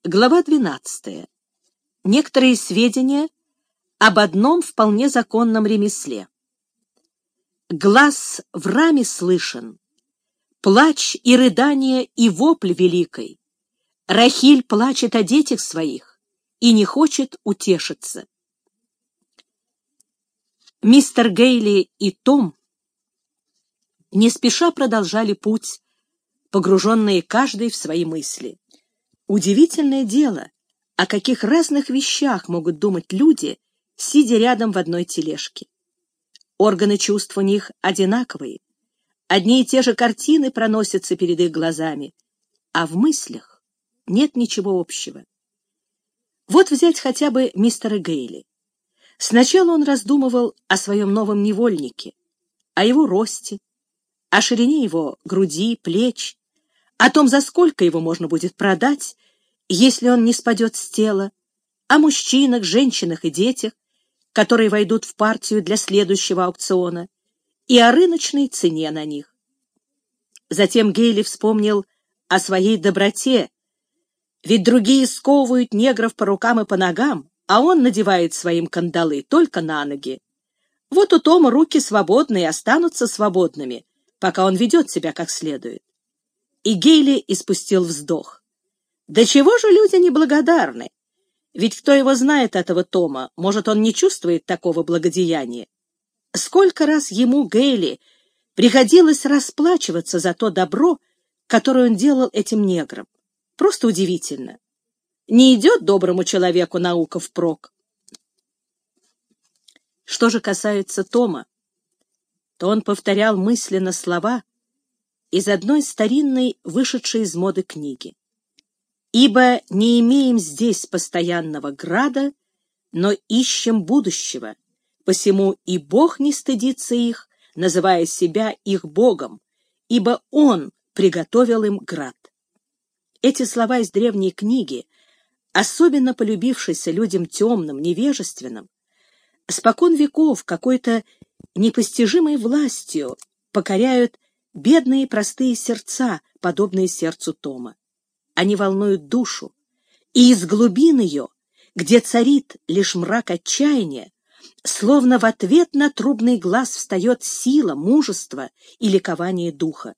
Глава 12. Некоторые сведения об одном вполне законном ремесле. Глас в раме слышен, плач и рыдание и вопль великой. Рахиль плачет о детях своих и не хочет утешиться. Мистер Гейли и Том не спеша продолжали путь, погруженные каждый в свои мысли. Удивительное дело, о каких разных вещах могут думать люди, сидя рядом в одной тележке. Органы чувств у них одинаковые, одни и те же картины проносятся перед их глазами, а в мыслях нет ничего общего. Вот взять хотя бы мистера Гейли. Сначала он раздумывал о своем новом невольнике, о его росте, о ширине его груди, плеч, о том, за сколько его можно будет продать, если он не спадет с тела, о мужчинах, женщинах и детях, которые войдут в партию для следующего аукциона, и о рыночной цене на них. Затем Гейли вспомнил о своей доброте, ведь другие сковывают негров по рукам и по ногам, а он надевает своим кандалы только на ноги. Вот у Тома руки свободны и останутся свободными, пока он ведет себя как следует. И Гейли испустил вздох. Да чего же люди неблагодарны? Ведь кто его знает, этого Тома, может, он не чувствует такого благодеяния. Сколько раз ему, Гейли, приходилось расплачиваться за то добро, которое он делал этим неграм. Просто удивительно. Не идет доброму человеку наука впрок. Что же касается Тома, то он повторял мысленно слова из одной старинной, вышедшей из моды книги. «Ибо не имеем здесь постоянного града, но ищем будущего, посему и Бог не стыдится их, называя себя их Богом, ибо Он приготовил им град». Эти слова из древней книги, особенно полюбившиеся людям темным, невежественным, спокон веков какой-то непостижимой властью покоряют бедные простые сердца, подобные сердцу Тома. Они волнуют душу, и из глубин ее, где царит лишь мрак отчаяния, словно в ответ на трубный глас встает сила, мужество и ликование духа.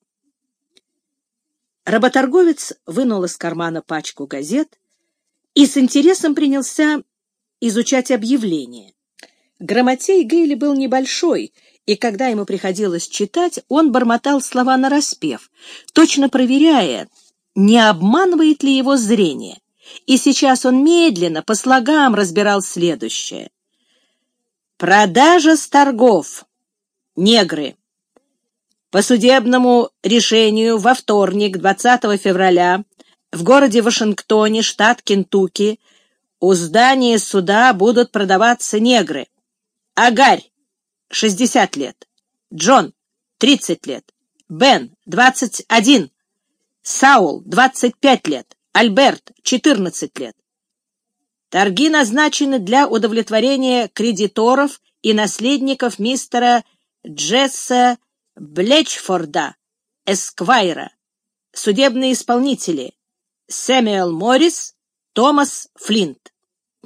Работорговец вынул из кармана пачку газет и с интересом принялся изучать объявления. Грамотей Гейли был небольшой, и когда ему приходилось читать, он бормотал слова нараспев, точно проверяя, не обманывает ли его зрение. И сейчас он медленно, по слогам разбирал следующее. «Продажа с торгов. Негры. По судебному решению во вторник, 20 февраля, в городе Вашингтоне, штат Кентукки, у здания суда будут продаваться негры. Агарь, 60 лет. Джон, 30 лет. Бен, 21. Саул, 25 лет. Альберт, 14 лет. Торги назначены для удовлетворения кредиторов и наследников мистера Джесса Блечфорда, эсквайра. Судебные исполнители Сэмюэл Моррис, Томас Флинт.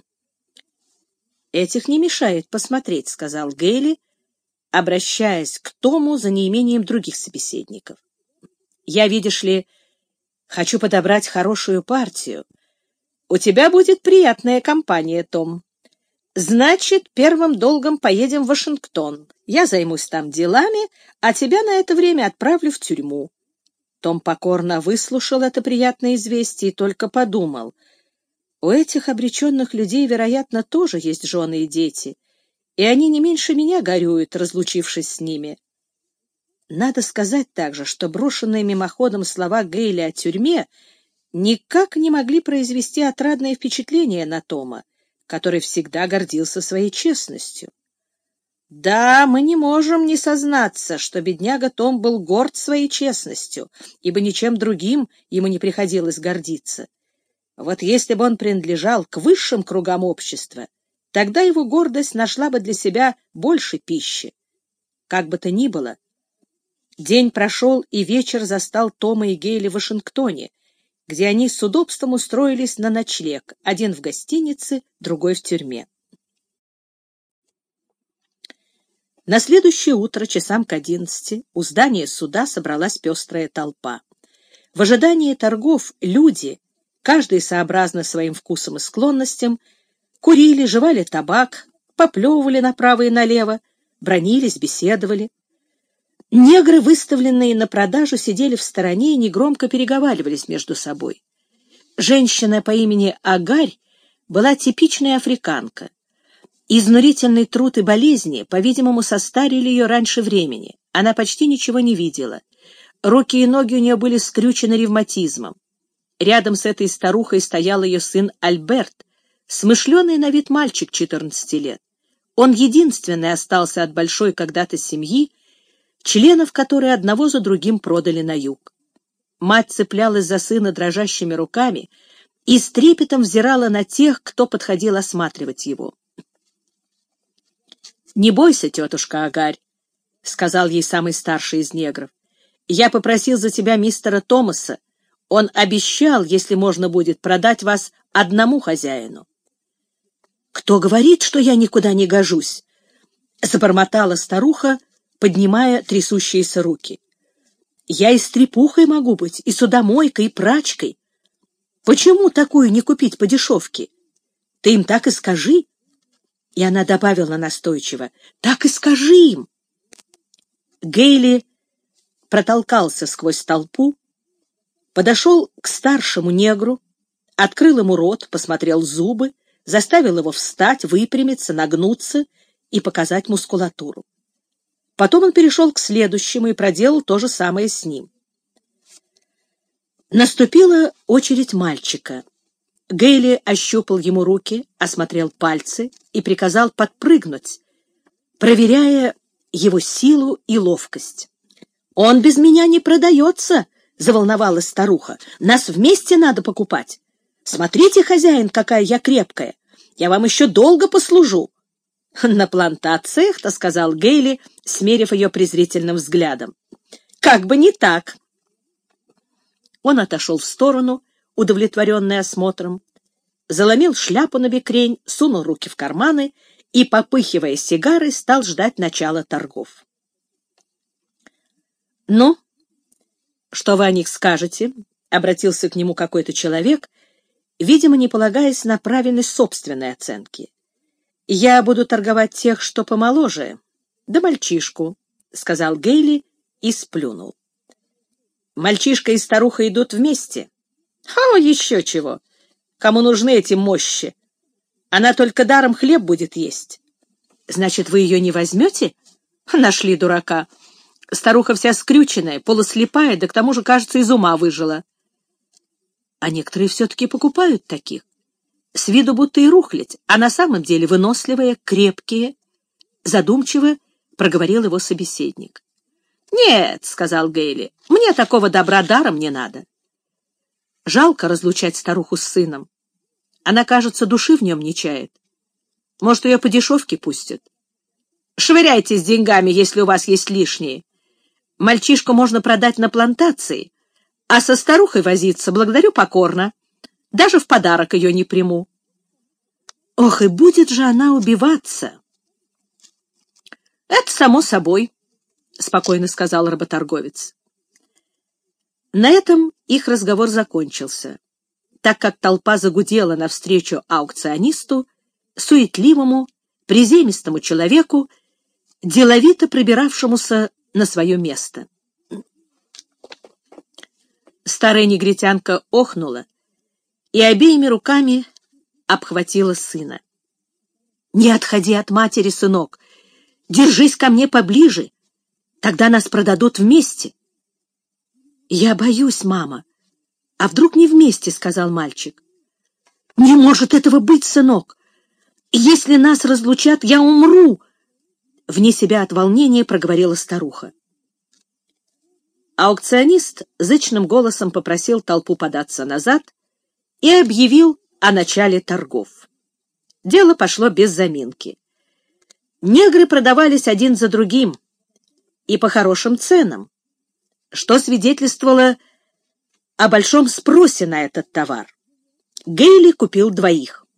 «Этих не мешает посмотреть», — сказал Гейли, обращаясь к Тому за неимением других собеседников. «Я, видишь ли, хочу подобрать хорошую партию. У тебя будет приятная компания, Том. Значит, первым долгом поедем в Вашингтон. Я займусь там делами, а тебя на это время отправлю в тюрьму». Том покорно выслушал это приятное известие и только подумал. У этих обреченных людей, вероятно, тоже есть жены и дети, и они не меньше меня горюют, разлучившись с ними. Надо сказать также, что брошенные мимоходом слова Гейли о тюрьме никак не могли произвести отрадное впечатление на Тома, который всегда гордился своей честностью. Да, мы не можем не сознаться, что бедняга Том был горд своей честностью, ибо ничем другим ему не приходилось гордиться. Вот если бы он принадлежал к высшим кругам общества, тогда его гордость нашла бы для себя больше пищи. Как бы то ни было, день прошел, и вечер застал Тома и Гейли в Вашингтоне, где они с удобством устроились на ночлег, один в гостинице, другой в тюрьме. На следующее утро, часам к 11, у здания суда собралась пестрая толпа. В ожидании торгов люди, каждый сообразно своим вкусам и склонностям, курили, жевали табак, поплевывали направо и налево, бранились, беседовали. Негры, выставленные на продажу, сидели в стороне и негромко переговаривались между собой. Женщина по имени Агарь была типичной африканка. Изнурительный труд и болезни, по-видимому, состарили ее раньше времени. Она почти ничего не видела. Руки и ноги у нее были скрючены ревматизмом. Рядом с этой старухой стоял ее сын Альберт, смышленый на вид мальчик 14 лет. Он единственный остался от большой когда-то семьи, членов которой одного за другим продали на юг. Мать цеплялась за сына дрожащими руками и с трепетом взирала на тех, кто подходил осматривать его. «Не бойся, тетушка Агарь», — сказал ей самый старший из негров. «Я попросил за тебя мистера Томаса. Он обещал, если можно будет, продать вас одному хозяину». «Кто говорит, что я никуда не гожусь?» — забормотала старуха, поднимая трясущиеся руки. «Я и стрепухой могу быть, и судомойкой, и прачкой. Почему такую не купить по дешевке? Ты им так и скажи». И она добавила настойчиво: «Так и скажи им». Гейли протолкался сквозь толпу, подошел к старшему негру, открыл ему рот, посмотрел зубы, заставил его встать, выпрямиться, нагнуться и показать мускулатуру. Потом он перешел к следующему и проделал то же самое с ним. Наступила очередь мальчика. Гейли ощупал ему руки, осмотрел пальцы и приказал подпрыгнуть, проверяя его силу и ловкость. «Он без меня не продается», — заволновалась старуха. «Нас вместе надо покупать. Смотрите, хозяин, какая я крепкая. Я вам еще долго послужу». «На плантациях-то», — сказал Гейли, смерив ее презрительным взглядом. «Как бы не так». Он отошел в сторону, удовлетворенный осмотром, заломил шляпу на бекрень, сунул руки в карманы и, попыхивая сигарой, стал ждать начала торгов. «Ну, что вы о них скажете?» — обратился к нему какой-то человек, видимо, не полагаясь на правильность собственной оценки. «Я буду торговать тех, что помоложе, да мальчишку», — сказал Гейли и сплюнул. «Мальчишка и старуха идут вместе. О, еще чего! Кому нужны эти мощи? Она только даром хлеб будет есть». «Значит, вы ее не возьмете?» «Нашли дурака. Старуха вся скрюченная, полуслепая, да к тому же, кажется, из ума выжила». «А некоторые все-таки покупают таких. С виду будто и рухлядь, а на самом деле выносливые, крепкие», — задумчиво проговорил его собеседник. «Нет», — сказал Гейли, — «мне такого добра даром не надо». Жалко разлучать старуху с сыном. Она, кажется, души в нем не чает. Может, ее по дешевке пустят. Швыряйте с деньгами, если у вас есть лишние. Мальчишку можно продать на плантации, а со старухой возиться благодарю покорно. Даже в подарок ее не приму. Ох, и будет же она убиваться. Это само собой, — спокойно сказал работорговец. На этом их разговор закончился, так как толпа загудела навстречу аукционисту, суетливому, приземистому человеку, деловито пробиравшемуся на свое место. Старая негритянка охнула и обеими руками обхватила сына. «Не отходи от матери, сынок! Держись ко мне поближе! Тогда нас продадут вместе!» «Я боюсь, мама. А вдруг не вместе?» — сказал мальчик. «Не может этого быть, сынок! Если нас разлучат, я умру!» Вне себя от волнения проговорила старуха. Аукционист зычным голосом попросил толпу податься назад и объявил о начале торгов. Дело пошло без заминки. Негры продавались один за другим и по хорошим ценам, что свидетельствовало о большом спросе на этот товар. Гейли купил 2.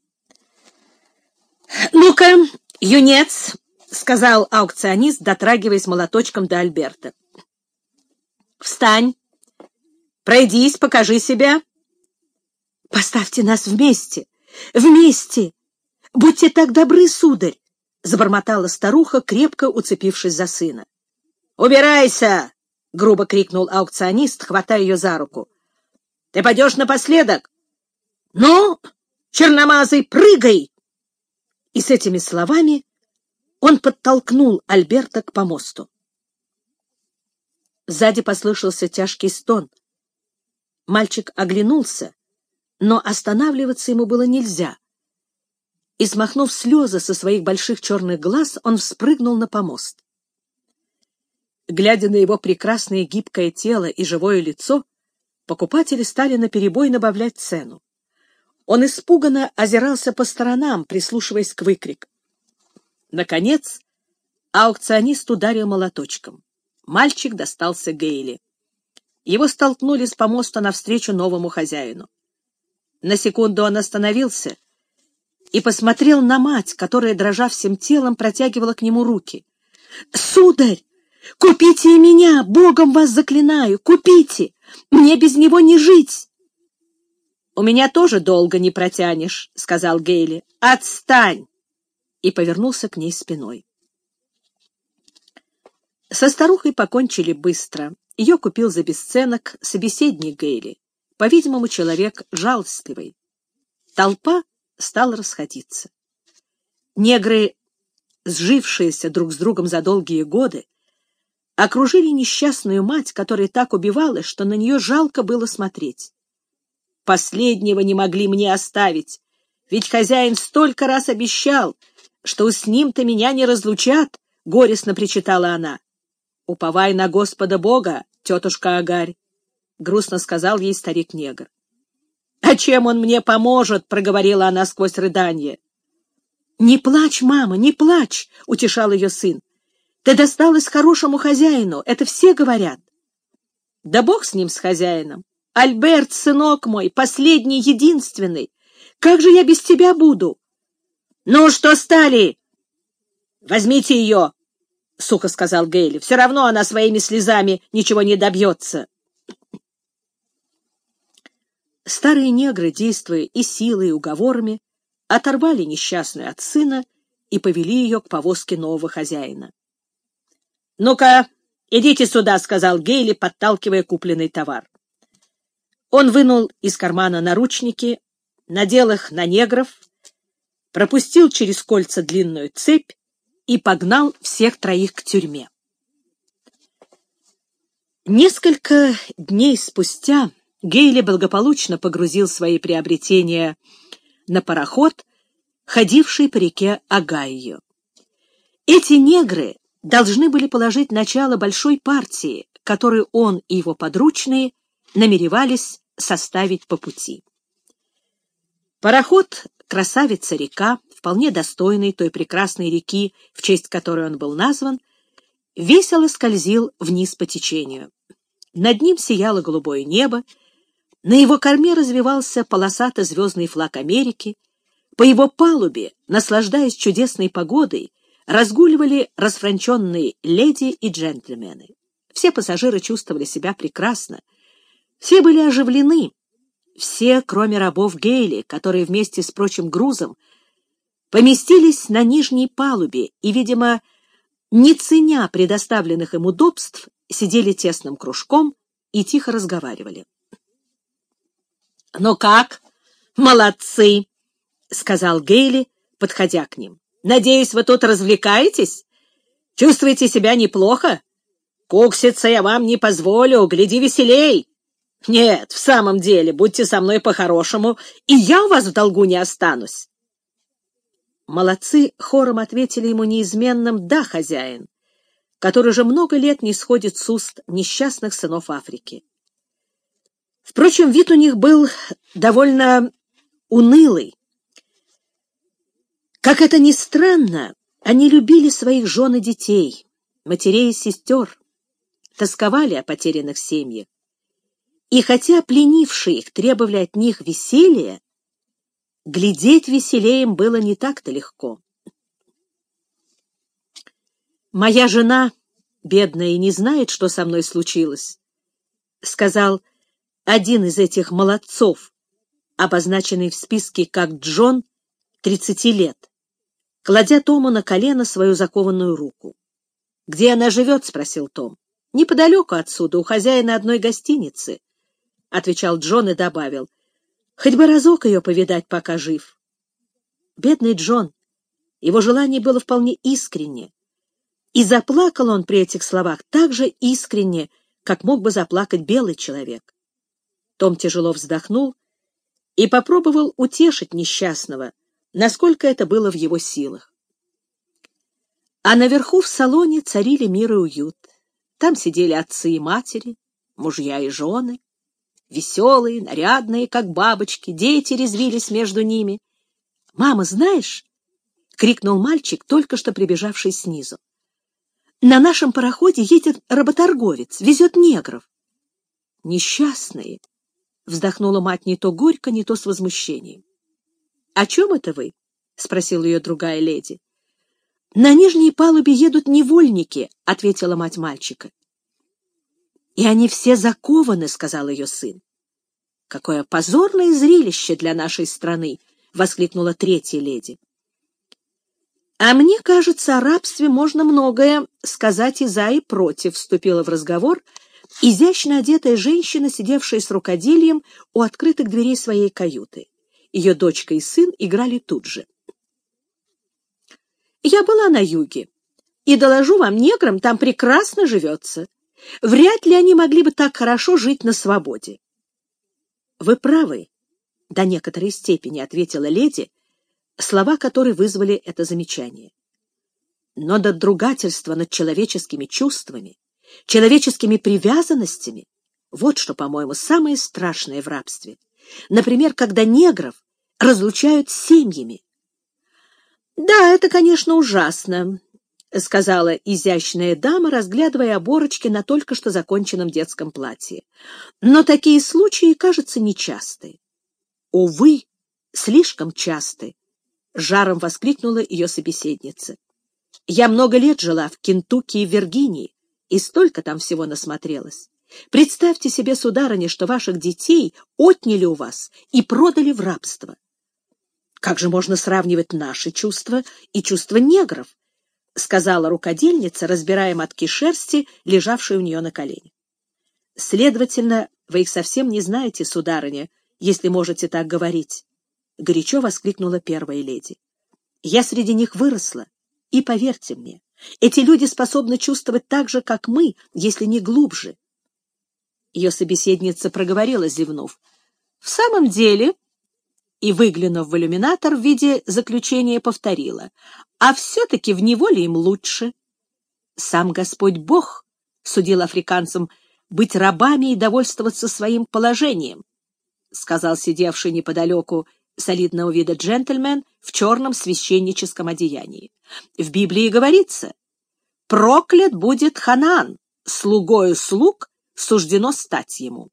«Ну-ка, юнец», — сказал аукционист, дотрагиваясь молоточком до Альберта. «Встань, пройдись, покажи себя». «Поставьте нас вместе, вместе! Будьте так добры, сударь!» — забормотала старуха, крепко уцепившись за сына. «Убирайся!» — грубо крикнул аукционист, хватая ее за руку. «Ты пойдешь напоследок? Ну, черномазый, прыгай!» И с этими словами он подтолкнул Альберта к помосту. Сзади послышался тяжкий стон. Мальчик оглянулся, но останавливаться ему было нельзя. И, смахнув слезы со своих больших черных глаз, он вспрыгнул на помост. Глядя на его прекрасное гибкое тело и живое лицо, покупатели стали наперебой набавлять цену. Он испуганно озирался по сторонам, прислушиваясь к выкрикам. Наконец, аукционист ударил молоточком. Мальчик достался Гейли. Его столкнули с помоста навстречу новому хозяину. На секунду он остановился и посмотрел на мать, которая, дрожа всем телом, протягивала к нему руки. «Сударь, купите и меня, Богом вас заклинаю, купите! Мне без него не жить!» «У меня тоже долго не протянешь», — сказал Гейли. «Отстань!» И повернулся к ней спиной. Со старухой покончили быстро. Ее купил за бесценок собеседник Гейли, по-видимому, человек жалостливый. Толпа стала расходиться. Негры, сжившиеся друг с другом за долгие годы, окружили несчастную мать, которая так убивалась, что на нее жалко было смотреть. «Последнего не могли мне оставить, ведь хозяин столько раз обещал, что с ним-то меня не разлучат», — горестно причитала она. «Уповай на Господа Бога, тетушка Агарь», — грустно сказал ей старик-негр. «А чем он мне поможет?» — проговорила она сквозь рыдание. «Не плачь, мама, не плачь!» — утешал ее сын. «Ты досталась хорошему хозяину, это все говорят». «Да бог с ним, с хозяином! Альберт, сынок мой, последний, единственный! Как же я без тебя буду?» «Ну, что стали? Возьмите ее!» — сухо сказал Гейли. «Все равно она своими слезами ничего не добьется». Старые негры, действуя и силой, и уговорами, оторвали несчастную от сына и повели ее к повозке нового хозяина. «Ну-ка, идите сюда», — сказал Гейли, подталкивая купленный товар. Он вынул из кармана наручники, надел их на негров, пропустил через кольца длинную цепь и погнал всех 3 к тюрьме. Несколько дней спустя Гейли благополучно погрузил свои приобретения на пароход, ходивший по реке Огайо. Эти негры должны были положить начало большой партии, которую он и его подручные намеревались составить по пути. Пароход «Красавица-река», вполне достойный той прекрасной реки, в честь которой он был назван, весело скользил вниз по течению. Над ним сияло голубое небо, на его корме развивался полосатый звездный флаг Америки, по его палубе, наслаждаясь чудесной погодой, разгуливали расфранченные леди и джентльмены. Все пассажиры чувствовали себя прекрасно, все были оживлены, все, кроме рабов Гейли, которые вместе с прочим грузом поместились на нижней палубе и, видимо, не ценя предоставленных им удобств, сидели тесным кружком и тихо разговаривали. «Ну как? Молодцы!» — сказал Гейли, подходя к ним. «Надеюсь, вы тут развлекаетесь? Чувствуете себя неплохо? Кукситься я вам не позволю, гляди веселей! Нет, в самом деле, будьте со мной по-хорошему, и я у вас в долгу не останусь!» Молодцы хором ответили ему неизменным «да, хозяин», который уже много лет не сходит с уст несчастных сынов Африки. Впрочем, вид у них был довольно унылый. Как это ни странно, они любили своих жен и детей, матерей и сестер, тосковали о потерянных семьях. И хотя пленившие их требовали от них веселья, глядеть веселее им было не так-то легко. «Моя жена, бедная, не знает, что со мной случилось», — сказал один из этих молодцов, обозначенный в списке как Джон, 30 лет, кладя Тому на колено свою закованную руку. «Где она живет?» — спросил Том. «Неподалеку отсюда, у хозяина одной гостиницы», — отвечал Джон и добавил. «Хоть бы разок ее повидать, пока жив». Бедный Джон, его желание было вполне искренне, и заплакал он при этих словах так же искренне, как мог бы заплакать белый человек. Том тяжело вздохнул и попробовал утешить несчастного, насколько это было в его силах. А наверху в салоне царили мир и уют. Там сидели отцы и матери, мужья и жены, веселые, нарядные, как бабочки, дети резвились между ними. «Мама, знаешь?» — крикнул мальчик, только что прибежавший снизу. «На нашем пароходе едет работорговец, везет негров». «Несчастные!» — вздохнула мать не то горько, не то с возмущением. «О чем это вы?» — спросила ее другая леди. «На нижней палубе едут невольники», — ответила мать мальчика. «И они все закованы», — сказал ее сын. «Какое позорное зрелище для нашей страны!» — воскликнула третья леди. «А мне кажется, о рабстве можно многое сказать и за, и против», — вступила в разговор изящно одетая женщина, сидевшая с рукоделием у открытых дверей своей каюты. Ее дочка и сын играли тут же. «Я была на юге, и, доложу вам, неграм там прекрасно живется. Вряд ли они могли бы так хорошо жить на свободе». «Вы правы, до некоторой степени», — ответила леди, слова которой вызвали это замечание. «Но надругательство над человеческими чувствами, человеческими привязанностями — вот что, по-моему, самое страшное в рабстве. Например, когда негров разлучают с семьями». «Да, это, конечно, ужасно», — сказала изящная дама, разглядывая оборочки на только что законченном детском платье. «Но такие случаи, кажется, нечасты». «Увы, слишком часты», — жаром воскликнула ее собеседница. «Я много лет жила в Кентукки и Виргинии, и столько там всего насмотрелась. Представьте себе, сударыня, что ваших детей отняли у вас и продали в рабство. Как же можно сравнивать наши чувства и чувства негров?» — сказала рукодельница, разбирая мотки шерсти, лежавшие у нее на колене. «Следовательно, вы их совсем не знаете, сударыня, если можете так говорить», — горячо воскликнула первая леди. «Я среди них выросла, и, поверьте мне, эти люди способны чувствовать так же, как мы, если не глубже». Ее собеседница проговорила, зевнув. «В самом деле...» и, выглянув в иллюминатор, в виде заключения повторила: «А все-таки в неволе им лучше». «Сам Господь Бог судил африканцам быть рабами и довольствоваться своим положением», — сказал сидевший неподалеку солидного вида джентльмен в черном священническом одеянии. «В Библии говорится: проклят будет Ханаан, слугою слуг суждено стать ему».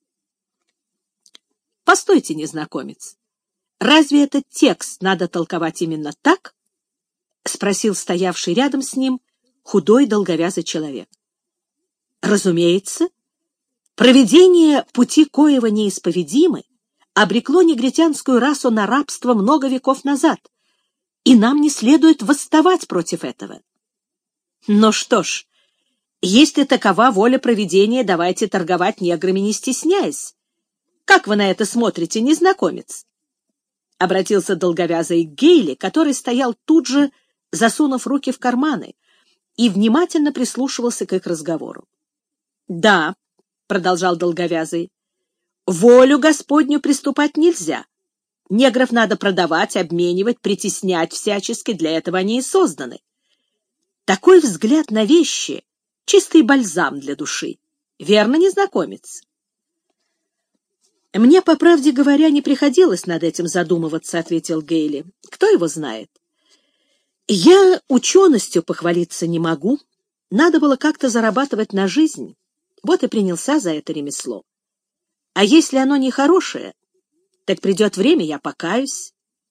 «Постойте, незнакомец, разве этот текст надо толковать именно так?» — спросил стоявший рядом с ним худой долговязый человек. «Разумеется, провидение пути коего неисповедимы обрекло негритянскую расу на рабство много веков назад, и нам не следует восставать против этого». «Ну что ж, если такова воля провидения, давайте торговать неграми, не стесняясь. Как вы на это смотрите, незнакомец?» Обратился долговязый к Гейли, который стоял тут же, засунув руки в карманы, и внимательно прислушивался к их разговору. «Да», — продолжал долговязый, — «волю Господню приступать нельзя. Негров надо продавать, обменивать, притеснять всячески, для этого они и созданы. Такой взгляд на вещи — чистый бальзам для души. Верно, незнакомец?» «Мне, по правде говоря, не приходилось над этим задумываться», — ответил Гейли. «Кто его знает? Я ученостью похвалиться не могу. Надо было как-то зарабатывать на жизнь. Вот и принялся за это ремесло. А если оно нехорошее, так придет время, я покаюсь.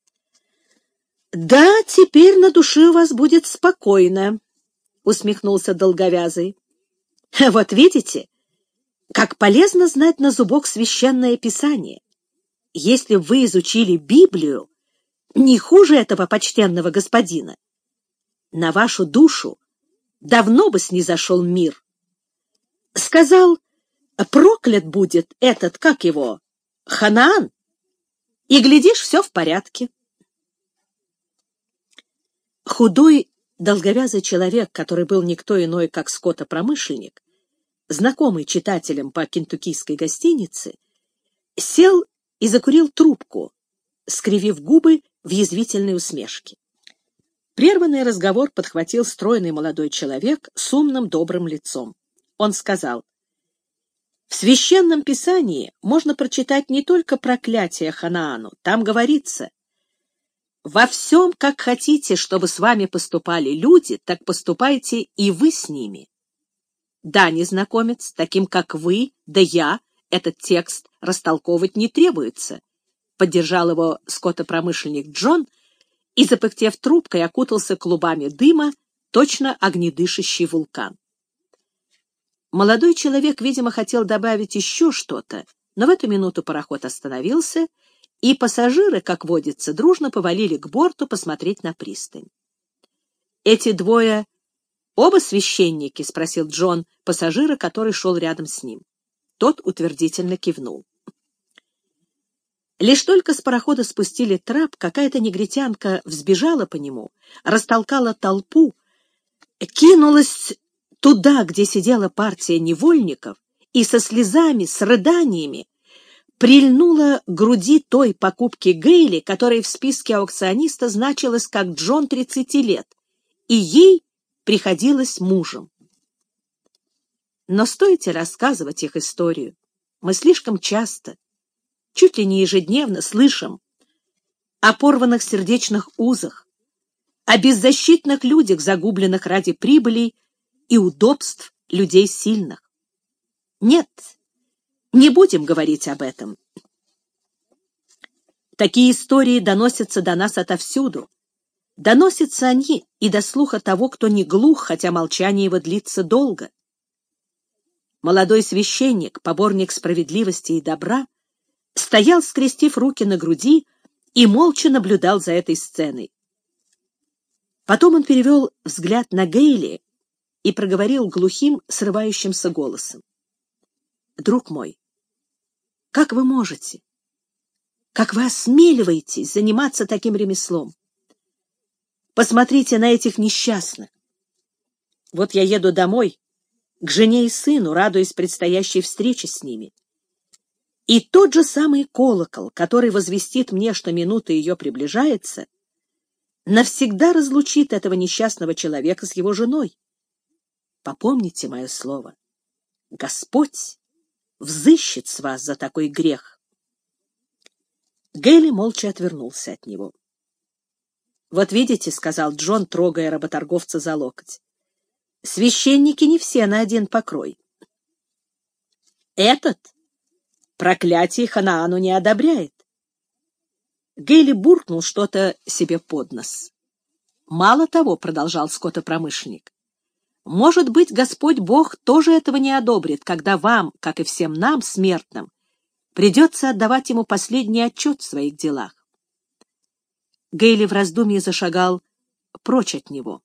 Да, теперь на душе у вас будет спокойно, усмехнулся долговязый. Вот видите, как полезно знать на зубок священное писание. Если вы изучили Библию, не хуже этого почтенного господина, на вашу душу давно бы снизошел мир. Сказал, проклят будет этот, как его, Ханаан, и, глядишь, все в порядке. Худой, долговязый человек, который был никто иной, как скотопромышленник, знакомый читателям по кентуккийской гостинице, сел и закурил трубку, скривив губы в язвительной усмешке. Прерванный разговор подхватил стройный молодой человек с умным добрым лицом. Он сказал: «В Священном Писании можно прочитать не только проклятие Ханаану. Там говорится: во всем, как хотите, чтобы с вами поступали люди, так поступайте и вы с ними». Да, незнакомец, таким как вы, да я, этот текст растолковывать не требуется, поддержал его скотопромышленник Джон и, запыхтев трубкой, окутался клубами дыма, точно огнедышащий вулкан. Молодой человек, видимо, хотел добавить еще что-то, но в эту минуту пароход остановился, и пассажиры, как водится, дружно повалили к борту посмотреть на пристань. «Эти двое оба священники?» — спросил Джон пассажира, который шел рядом с ним. Тот утвердительно кивнул. Лишь только с парохода спустили трап, какая-то негритянка взбежала по нему, растолкала толпу, кинулась туда, где сидела партия невольников, и со слезами, с рыданиями прильнула к груди той покупки Гейли, которая в списке аукциониста значилась как Джон 30 лет, и ей приходилось мужем. Но стоит рассказывать их историю, мы слишком часто, чуть ли не ежедневно, слышим о порванных сердечных узах, о беззащитных людях, загубленных ради прибыли и удобств людей сильных. Нет, не будем говорить об этом. Такие истории доносятся до нас отовсюду. Доносятся они и до слуха того, кто не глух, хотя молчание его длится долго. Молодой священник, поборник справедливости и добра, стоял, скрестив руки на груди, и молча наблюдал за этой сценой. Потом он перевел взгляд на Гейли и проговорил глухим, срывающимся голосом: «Друг мой, как вы можете, как вы осмеливаетесь заниматься таким ремеслом? Посмотрите на этих несчастных. Вот я еду домой, к жене и сыну, радуясь предстоящей встрече с ними. И тот же самый колокол, который возвестит мне, что минута ее приближается, навсегда разлучит этого несчастного человека с его женой. Попомните мое слово. Господь взыщет с вас за такой грех». Гейли молча отвернулся от него. «Вот видите, — сказал Джон, трогая работорговца за локоть, — священники не все на один покрой. Этот проклятие Ханаану не одобряет». Гейли буркнул что-то себе под нос. «Мало того, — продолжал скотопромышленник, — может быть, Господь Бог тоже этого не одобрит, когда вам, как и всем нам, смертным, придется отдавать ему последний отчет в своих делах». Гейли в раздумье зашагал прочь от него.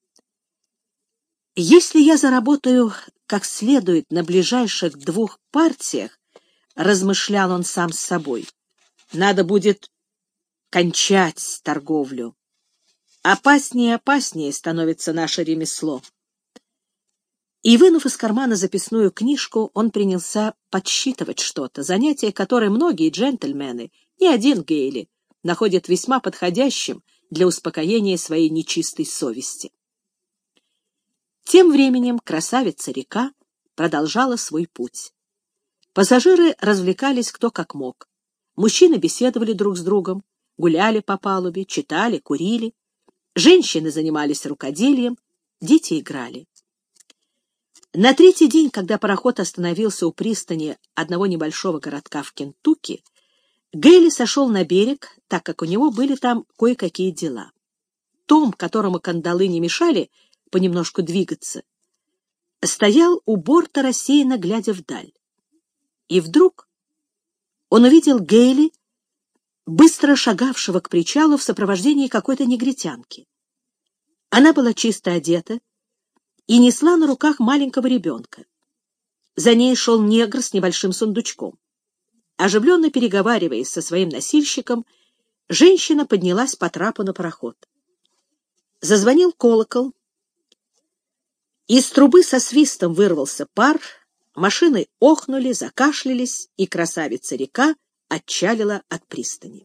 «Если я заработаю как следует на ближайших 2 партиях, — размышлял он сам с собой, — надо будет кончать торговлю. Опаснее и опаснее становится наше ремесло». И, вынув из кармана записную книжку, он принялся подсчитывать что-то, занятие, которое многие джентльмены, не один Гейли, находят весьма подходящим для успокоения своей нечистой совести. Тем временем красавица-река продолжала свой путь. Пассажиры развлекались кто как мог. Мужчины беседовали друг с другом, гуляли по палубе, читали, курили. Женщины занимались рукоделием, дети играли. На третий день, когда пароход остановился у пристани одного небольшого городка в Кентукки, Гейли сошел на берег, так как у него были там кое-какие дела. Том, которому кандалы не мешали понемножку двигаться, стоял у борта, рассеянно глядя вдаль. И вдруг он увидел Гейли, быстро шагавшего к причалу в сопровождении какой-то негритянки. Она была чисто одета и несла на руках маленького ребенка. За ней шел негр с небольшим сундучком. Оживленно переговариваясь со своим носильщиком, женщина поднялась по трапу на пароход. Зазвонил колокол. Из трубы со свистом вырвался пар, машины охнули, закашлялись, и красавица-река отчалила от пристани.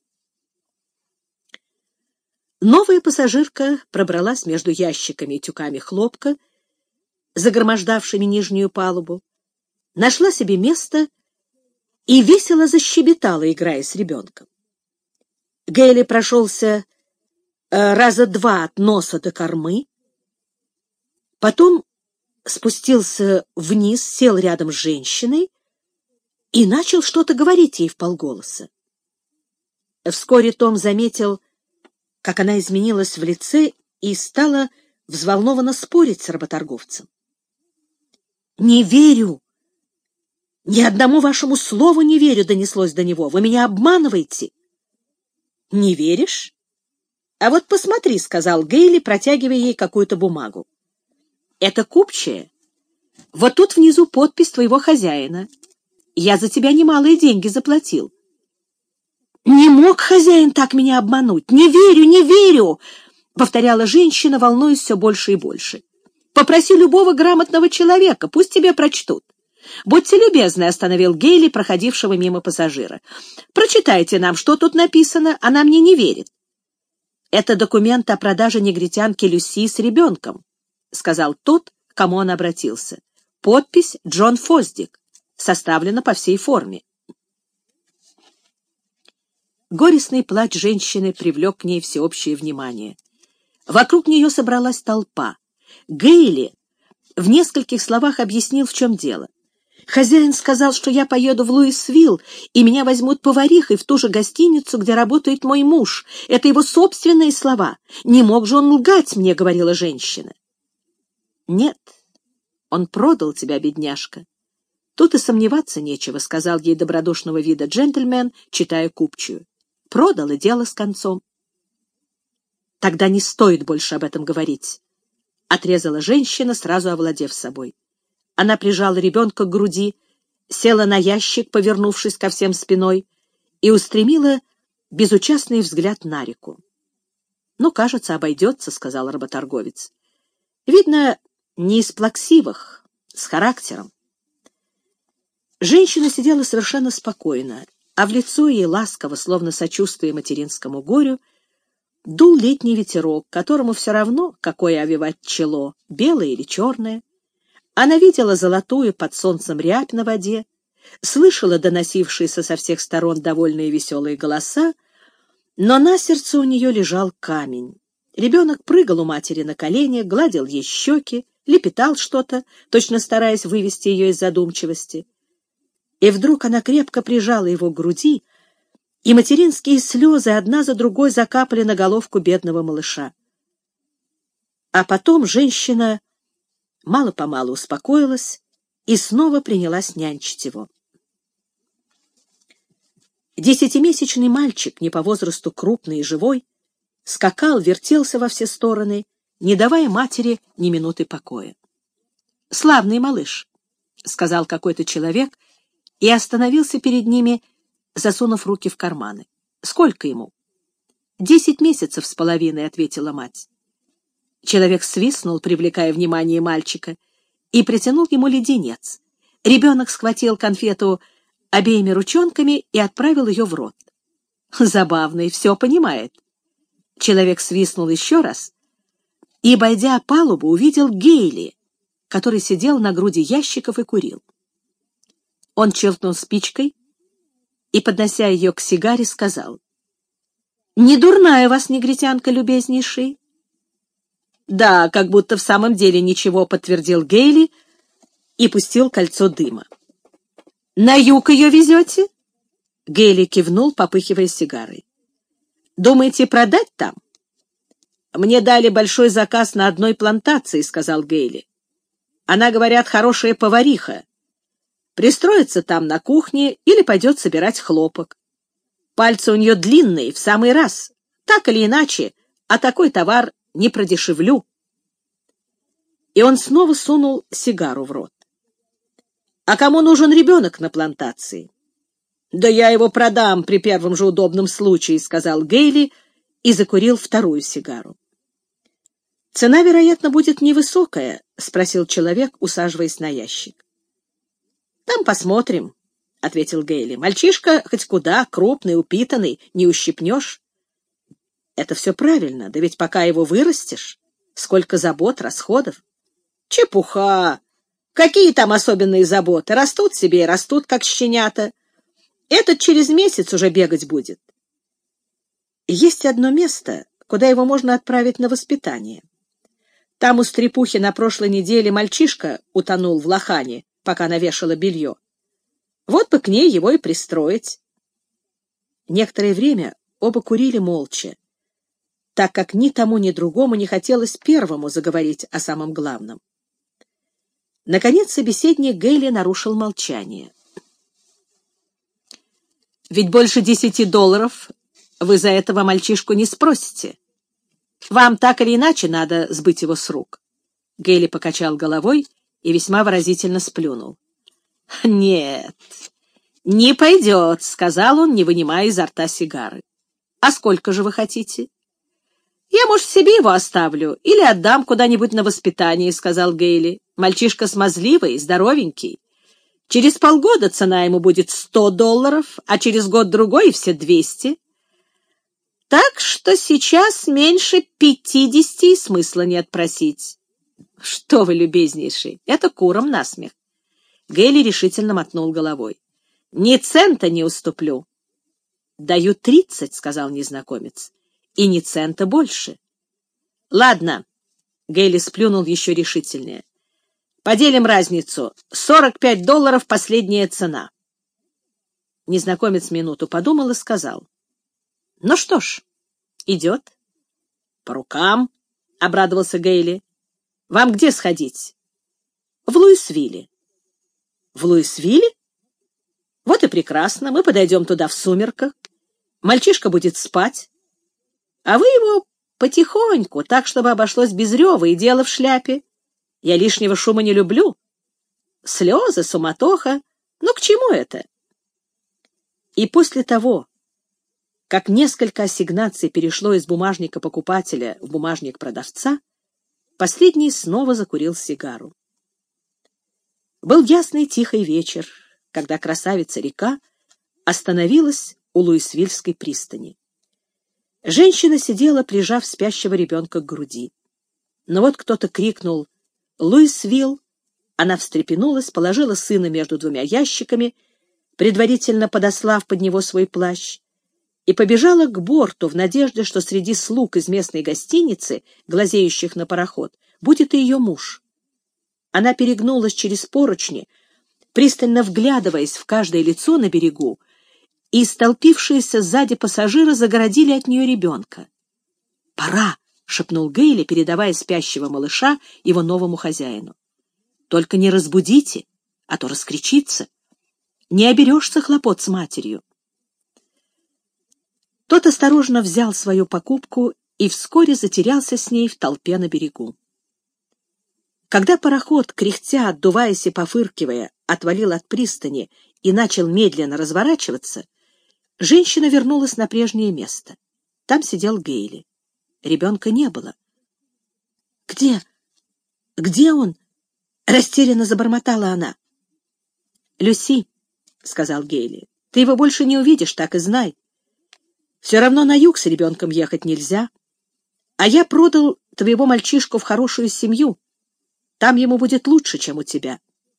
Новая пассажирка пробралась между ящиками и тюками хлопка, загромождавшими нижнюю палубу, нашла себе место и весело защебетала, играя с ребенком. Гейли прошелся раза два от носа до кормы, потом спустился вниз, сел рядом с женщиной и начал что-то говорить ей вполголоса. Вскоре Том заметил, как она изменилась в лице и стала взволнованно спорить с работорговцем. «Не верю! Ни одному вашему слову не верю!» — донеслось до него. «Вы меня обманываете!» «Не веришь? А вот посмотри», — сказал Гейли, протягивая ей какую-то бумагу. «Это купчая. Вот тут внизу подпись твоего хозяина. Я за тебя немалые деньги заплатил». «Не мог хозяин так меня обмануть! Не верю, не верю!» — повторяла женщина, волнуясь все больше и больше. «Попроси любого грамотного человека, пусть тебе прочтут». «Будьте любезны», — остановил Гейли, проходившего мимо пассажира. «Прочитайте нам, что тут написано, она мне не верит». «Это документ о продаже негритянки Люси с ребенком», — сказал тот, к кому он обратился. «Подпись Джон Фоздик. Составлена по всей форме». Горестный плач женщины привлек к ней всеобщее внимание. Вокруг нее собралась толпа. Гейли в нескольких словах объяснил, в чем дело. «Хозяин сказал, что я поеду в Луисвилл, и меня возьмут поварихой в ту же гостиницу, где работает мой муж. Это его собственные слова. Не мог же он лгать мне», — говорила женщина. «Нет, он продал тебя, бедняжка. Тут и сомневаться нечего», — сказал ей добродушного вида джентльмен, читая купчую. «Продал, и дело с концом». «Тогда не стоит больше об этом говорить», — отрезала женщина, сразу овладев собой. Она прижала ребенка к груди, села на ящик, повернувшись ко всем спиной, и устремила безучастный взгляд на реку. «Ну, кажется, обойдется», — сказал работорговец. «Видно, не из плаксивых, с характером». Женщина сидела совершенно спокойно, а в лицо ей ласково, словно сочувствуя материнскому горю, дул летний ветерок, которому все равно, какое овевать чело, белое или черное. Она видела золотую под солнцем рябь на воде, слышала доносившиеся со всех сторон довольные веселые голоса, но на сердце у нее лежал камень. Ребенок прыгал у матери на коленях, гладил ей щеки, лепетал что-то, точно стараясь вывести ее из задумчивости. И вдруг она крепко прижала его к груди, и материнские слезы одна за другой закапали на головку бедного малыша. А потом женщина мало-помалу успокоилась и снова принялась нянчить его. Десятимесячный мальчик, не по возрасту крупный и живой, скакал, вертелся во все стороны, не давая матери ни минуты покоя. «Славный малыш», — сказал какой-то человек, и остановился перед ними, засунув руки в карманы. «Сколько ему?» 10 месяцев с половиной», — ответила мать. Человек свистнул, привлекая внимание мальчика, и протянул ему леденец. Ребенок схватил конфету обеими ручонками и отправил ее в рот. Забавный, все понимает. Человек свистнул еще раз и, обойдя палубу, увидел Гейли, который сидел на груди ящиков и курил. Он чиркнул спичкой и, поднося ее к сигаре, сказал: «Не дурная у вас негритянка, любезнейший». «Да, как будто в самом деле ничего», — подтвердил Гейли, и пустил кольцо дыма. «На юг ее везете?» Гейли кивнул, попыхивая сигарой. «Думаете, продать там?» «Мне дали большой заказ на одной плантации», — сказал Гейли. «Она, говорят, хорошая повариха. Пристроится там на кухне или пойдет собирать хлопок. Пальцы у нее длинные, в самый раз. Так или иначе, а такой товар не продешевлю». И он снова сунул сигару в рот. «А кому нужен ребенок на плантации?» «Да я его продам при первом же удобном случае», — сказал Гейли и закурил вторую сигару. «Цена, вероятно, будет невысокая?» — спросил человек, усаживаясь на ящик. «Там посмотрим», — ответил Гейли. «Мальчишка хоть куда, крупный, упитанный, не ущипнешь». «Это все правильно, да ведь пока его вырастешь, сколько забот, расходов». «Чепуха! Какие там особенные заботы? Растут себе и растут, как щенята. Этот через месяц уже бегать будет». «Есть одно место, куда его можно отправить на воспитание. Там у стрепухи на прошлой неделе мальчишка утонул в лохане, пока она вешала белье. Вот бы к ней его и пристроить». Некоторое время оба курили молча, так как ни тому, ни другому не хотелось первому заговорить о самом главном. Наконец собеседник Гейли нарушил молчание. «Ведь больше $10 вы за этого мальчишку не спросите. Вам так или иначе надо сбыть его с рук». Гейли покачал головой и весьма выразительно сплюнул. «Нет, не пойдет», — сказал он, не вынимая изо рта сигары. «А сколько же вы хотите?» «Я, может, себе его оставлю или отдам куда-нибудь на воспитание», — сказал Гейли. «Мальчишка смазливый, здоровенький. Через полгода цена ему будет $100, а через год-другой и все 200. Так что сейчас меньше 50 и смысла нет просить». «Что вы, любезнейший, это курам насмех». Гейли решительно мотнул головой. «Ни цента не уступлю». «Даю 30, — сказал незнакомец, — и ни цента больше». «Ладно», — Гейли сплюнул еще решительнее. «Поделим разницу. $45 — последняя цена». Незнакомец минуту подумал и сказал: «Ну что ж, идет». «По рукам», — обрадовался Гейли. «Вам где сходить?» «В Луисвилле». «В Луисвилле? Вот и прекрасно. Мы подойдем туда в сумерках. Мальчишка будет спать, а вы его потихоньку, так, чтобы обошлось без рева, и дело в шляпе. Я лишнего шума не люблю. Слезы, суматоха. Ну, к чему это?» И после того, как несколько ассигнаций перешло из бумажника покупателя в бумажник продавца, последний снова закурил сигару. Был ясный тихий вечер, когда красавица-река остановилась у Луисвильской пристани. Женщина сидела, прижав спящего ребенка к груди. Но вот кто-то крикнул «Луисвилл!». Она встрепенулась, положила сына между двумя ящиками, предварительно подослав под него свой плащ, и побежала к борту в надежде, что среди слуг из местной гостиницы, глазеющих на пароход, будет и ее муж. Она перегнулась через поручни, пристально вглядываясь в каждое лицо на берегу, и столпившиеся сзади пассажиры загородили от нее ребенка. «Пора!» — шепнул Гейли, передавая спящего малыша его новому хозяину. «Только не разбудите, а то раскричится. Не оберешься хлопот с матерью». Тот осторожно взял свою покупку и вскоре затерялся с ней в толпе на берегу. Когда пароход, кряхтя, отдуваясь и пофыркивая, отвалил от пристани и начал медленно разворачиваться, женщина вернулась на прежнее место. Там сидел Гейли. Ребенка не было. «Где? Где он?» — растерянно забормотала она. «Люси», — сказал Гейли, — «ты его больше не увидишь, так и знай. Все равно на юг с ребенком ехать нельзя. А я продал твоего мальчишку в хорошую семью. Там ему будет лучше, чем у тебя».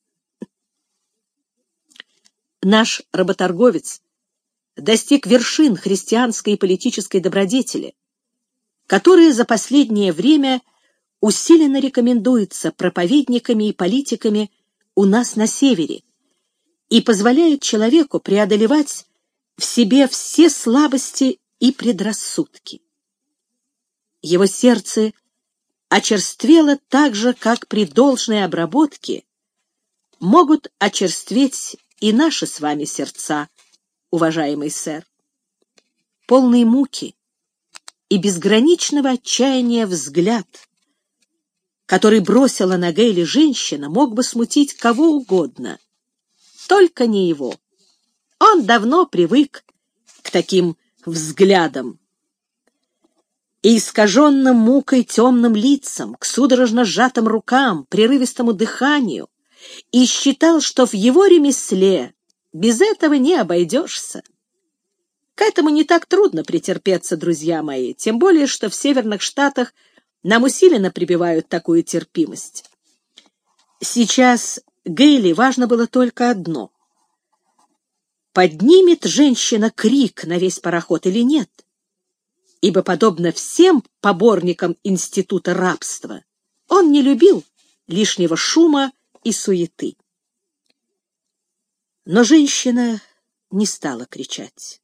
Наш работорговец достиг вершин христианской и политической добродетели, которая за последнее время усиленно рекомендуется проповедниками и политиками у нас на севере и позволяет человеку преодолевать в себе все слабости и предрассудки. Его сердце очерствело так же, как при должной обработке могут очерстветь и наши с вами сердца, уважаемый сэр. Полный муки и безграничного отчаяния взгляд, который бросила на Гейли женщина, мог бы смутить кого угодно, только не его. Он давно привык к таким взглядам. И искаженным мукой темным лицам, к судорожно сжатым рукам, прерывистому дыханию, и считал, что в его ремесле без этого не обойдешься. К этому не так трудно претерпеться, друзья мои, тем более, что в Северных Штатах нам усиленно прививают такую терпимость. Сейчас Гейли важно было только одно: поднимет женщина крик на весь пароход или нет, ибо, подобно всем поборникам института рабства, он не любил лишнего шума и суеты. Но женщина не стала кричать.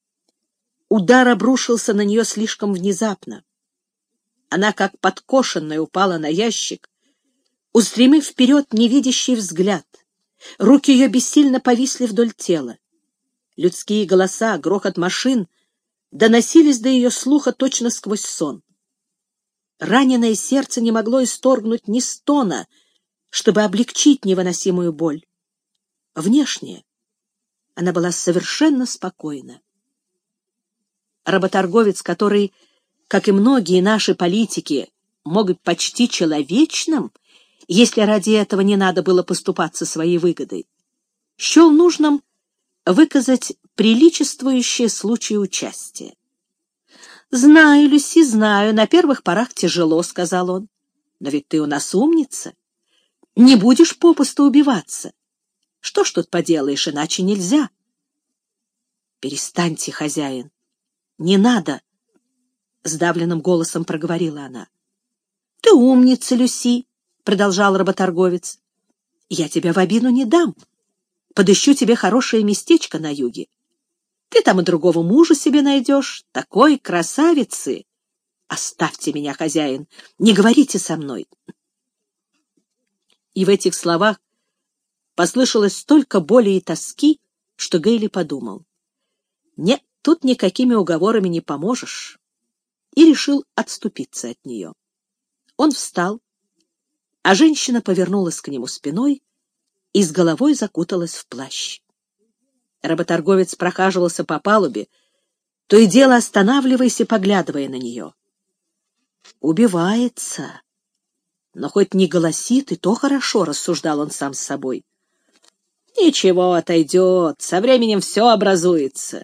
Удар обрушился на нее слишком внезапно. Она, как подкошенная, упала на ящик, устремив вперед невидящий взгляд. Руки ее бессильно повисли вдоль тела. Людские голоса, грохот машин доносились до ее слуха точно сквозь сон. Раненое сердце не могло исторгнуть ни стона, чтобы облегчить невыносимую боль. Внешне она была совершенно спокойна. Работорговец, который, как и многие наши политики, мог быть почти человечным, если ради этого не надо было поступаться своей выгодой, счел нужным выказать приличествующее случаю участие. «Знаю, Люси, знаю, на первых порах тяжело», — сказал он. «Но ведь ты у нас умница. Не будешь попусту убиваться. Что ж тут поделаешь, иначе нельзя». «Перестаньте, хозяин. Не надо», — сдавленным голосом проговорила она. «Ты умница, Люси», — продолжал работорговец. «Я тебя в обиду не дам. Подыщу тебе хорошее местечко на юге. Ты там и другого мужа себе найдешь, такой красавицы. Оставьте меня, хозяин, не говорите со мной». И в этих словах послышалось столько боли и тоски, что Гейли подумал: нет, тут никакими уговорами не поможешь, и решил отступиться от нее. Он встал, а женщина повернулась к нему спиной и с головой закуталась в плащ. Работорговец прохаживался по палубе, то и дело останавливаясь и поглядывая на нее. «Убивается, но хоть не голосит, и то хорошо», — рассуждал он сам с собой. «Ничего, отойдет, со временем все образуется».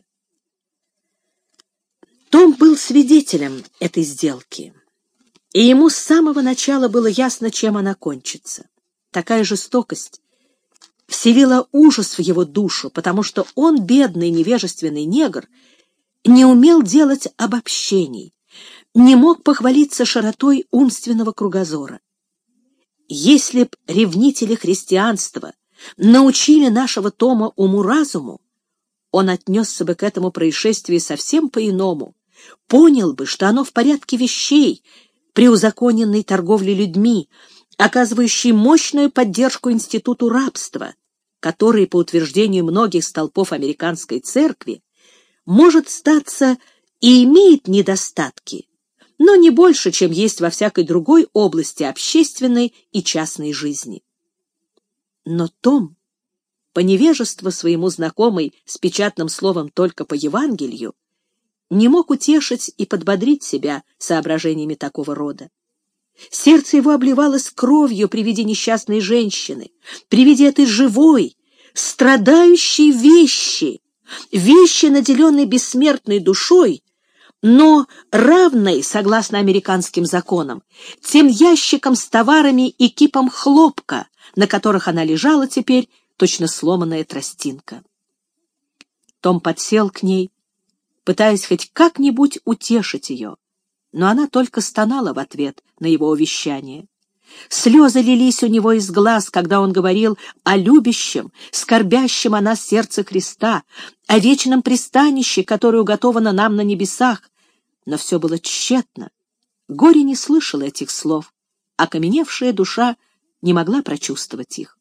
Том был свидетелем этой сделки, и ему с самого начала было ясно, чем она кончится. Такая жестокость вселила ужас в его душу, потому что он, бедный невежественный негр, не умел делать обобщений, не мог похвалиться широтой умственного кругозора. Если б ревнители христианства научили нашего Тома уму-разуму, он отнесся бы к этому происшествию совсем по-иному, понял бы, что оно в порядке вещей при узаконенной торговле людьми, оказывающей мощную поддержку институту рабства, который, по утверждению многих столпов американской церкви, может статься и имеет недостатки, но не больше, чем есть во всякой другой области общественной и частной жизни. Но Том, по невежеству своему знакомый с печатным словом только по Евангелию, не мог утешить и подбодрить себя соображениями такого рода. Сердце его обливалось кровью при виде несчастной женщины, при виде этой живой, страдающей вещи, наделенной бессмертной душой, но равной, согласно американским законам, тем ящикам с товарами и кипам хлопка, на которых она лежала теперь, точно сломанная тростинка. Том подсел к ней, пытаясь хоть как-нибудь утешить ее, но она только стонала в ответ на его увещание. Слезы лились у него из глаз, когда он говорил о любящем, скорбящем о нас сердце Христа, о вечном пристанище, которое уготовано нам на небесах. Но все было тщетно. Горе не слышало этих слов, а окаменевшая душа не могла прочувствовать их.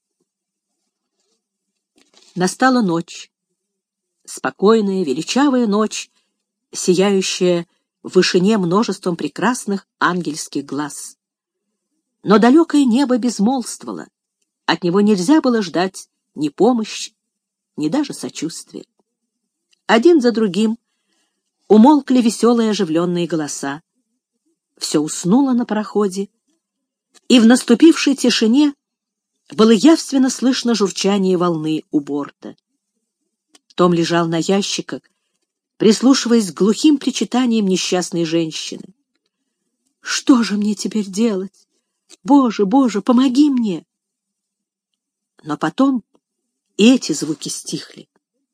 Настала ночь. Спокойная, величавая ночь, сияющая в вышине множеством прекрасных ангельских глаз. Но далекое небо безмолвствовало. От него нельзя было ждать ни помощи, ни даже сочувствия. Один за другим умолкли веселые оживленные голоса. Все уснуло на пароходе, и в наступившей тишине было явственно слышно журчание волны у борта. Том лежал на ящиках, прислушиваясь к глухим причитаниям несчастной женщины. «Что же мне теперь делать? Боже, Боже, помоги мне!» Но потом и эти звуки стихли.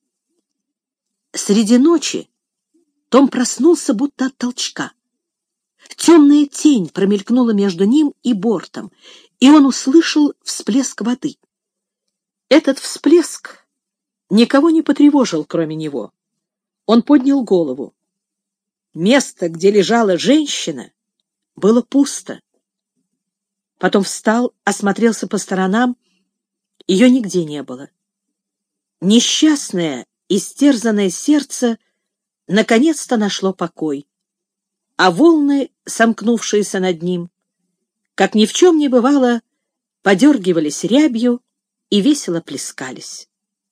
Среди ночи Том проснулся будто от толчка. Темная тень промелькнула между ним и бортом, и он услышал всплеск воды. Этот всплеск никого не потревожил, кроме него. Он поднял голову. Место, где лежала женщина, было пусто. Потом встал, осмотрелся по сторонам. Ее нигде не было. Несчастное, истерзанное сердце наконец-то нашло покой, а волны, сомкнувшиеся над ним, как ни в чем не бывало, подергивались рябью и весело плескались.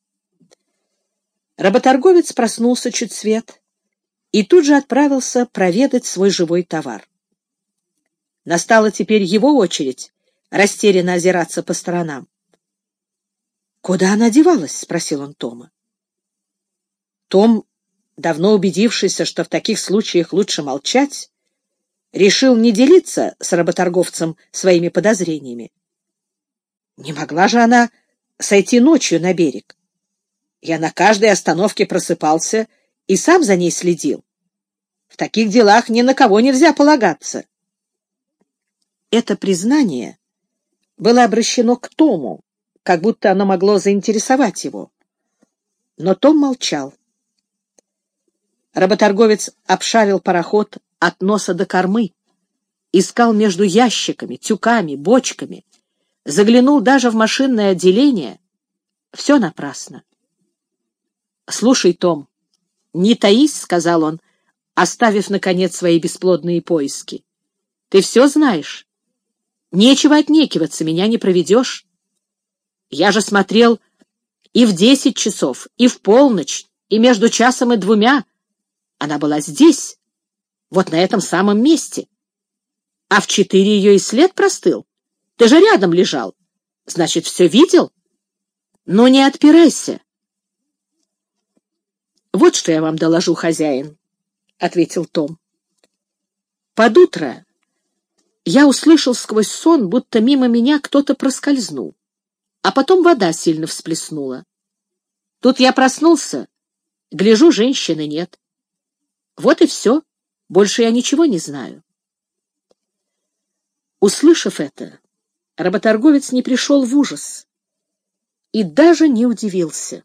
Работорговец проснулся чуть свет и тут же отправился проведать свой живой товар. Настала теперь его очередь растерянно озираться по сторонам. «Куда она девалась?» — спросил он Тома. Том, давно убедившийся, что в таких случаях лучше молчать, решил не делиться с работорговцем своими подозрениями. Не могла же она сойти ночью на берег. Я на каждой остановке просыпался и сам за ней следил. В таких делах ни на кого нельзя полагаться. Это признание было обращено к Тому, как будто оно могло заинтересовать его. Но Том молчал. Работорговец обшарил пароход от носа до кормы, искал между ящиками, тюками, бочками, заглянул даже в машинное отделение. Все напрасно. «Слушай, Том, не таись», — сказал он, оставив, наконец, свои бесплодные поиски. «Ты все знаешь. Нечего отнекиваться, меня не проведешь. Я же смотрел и в 10 часов, и в полночь, и между часом и 2. Она была здесь, вот на этом самом месте. А в 4 ее и след простыл. Ты же рядом лежал. Значит, все видел? Ну, не отпирайся». «Вот что я вам доложу, хозяин», — ответил Том. «Под утро я услышал сквозь сон, будто мимо меня кто-то проскользнул, а потом вода сильно всплеснула. Тут я проснулся, гляжу, женщины нет. Вот и все, больше я ничего не знаю». Услышав это, работорговец не пришел в ужас и даже не удивился.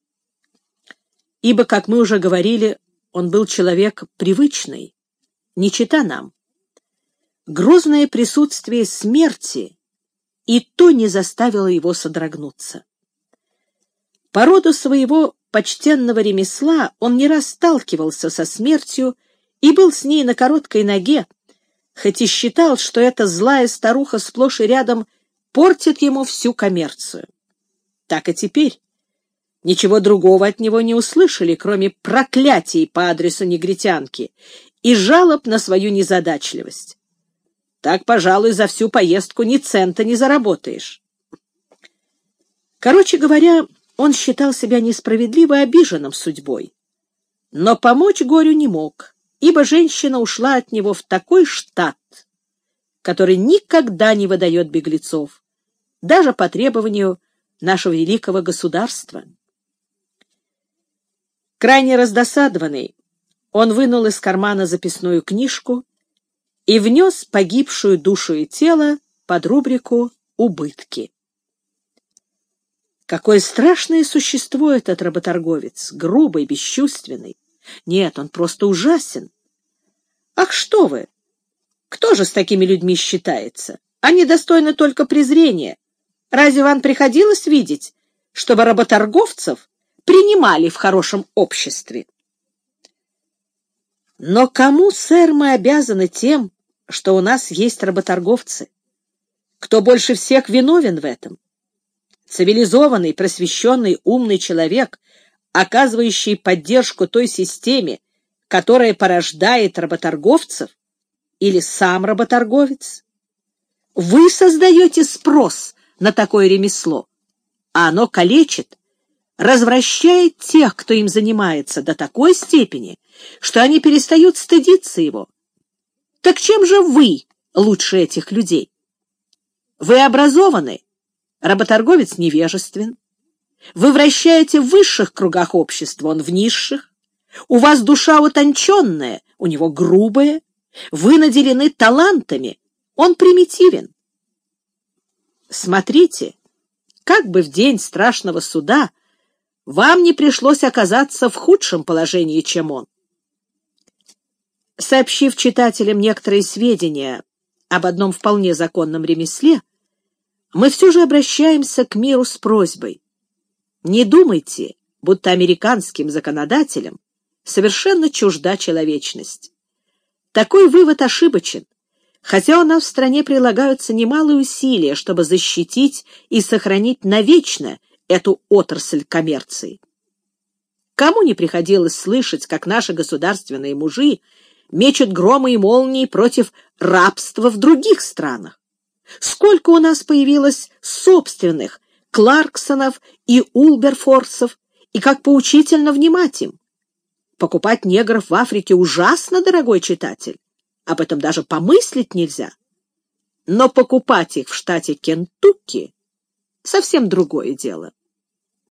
Ибо, как мы уже говорили, он был человек привычный, не чета нам. Грозное присутствие смерти и то не заставило его содрогнуться. По роду своего почтенного ремесла он не раз сталкивался со смертью и был с ней на короткой ноге, хоть и считал, что эта злая старуха сплошь и рядом портит ему всю коммерцию. Так и теперь. Ничего другого от него не услышали, кроме проклятий по адресу негритянки и жалоб на свою незадачливость. Так, пожалуй, за всю поездку ни цента не заработаешь. Короче говоря, он считал себя несправедливо обиженным судьбой. Но помочь горю не мог, ибо женщина ушла от него в такой штат, который никогда не выдает беглецов, даже по требованию нашего великого государства. Крайне раздосадованный, он вынул из кармана записную книжку и внес погибшую душу и тело под рубрику «Убытки». Какое страшное существо этот работорговец, грубый, бесчувственный. Нет, он просто ужасен. Ах, что вы! Кто же с такими людьми считается? Они достойны только презрения. Разве вам приходилось видеть, чтобы работорговцев принимали в хорошем обществе? Но кому, сэр, мы обязаны тем, что у нас есть работорговцы? Кто больше всех виновен в этом? Цивилизованный, просвещенный, умный человек, оказывающий поддержку той системе, которая порождает работорговцев, или сам работорговец? Вы создаете спрос на такое ремесло, а оно калечит, развращает тех, кто им занимается, до такой степени, что они перестают стыдиться его. Так чем же вы лучше этих людей? Вы образованы, работорговец невежествен. Вы вращаете в высших кругах общества, он в низших. У вас душа утонченная, у него грубая. Вы наделены талантами, он примитивен. Смотрите, как бы в день страшного суда вам не пришлось оказаться в худшем положении, чем он. Сообщив читателям некоторые сведения об одном вполне законном ремесле, мы все же обращаемся к миру с просьбой. Не думайте, будто американским законодателям совершенно чужда человечность. Такой вывод ошибочен, хотя у нас в стране прилагаются немалые усилия, чтобы защитить и сохранить навечно эту отрасль коммерции. Кому не приходилось слышать, как наши государственные мужи мечут громы и молнии против рабства в других странах? Сколько у нас появилось собственных Кларксонов и Улберфорсов, и как поучительно внимать им. Покупать негров в Африке ужасно, дорогой читатель. Об этом даже помыслить нельзя. Но покупать их в штате Кентукки — совсем другое дело.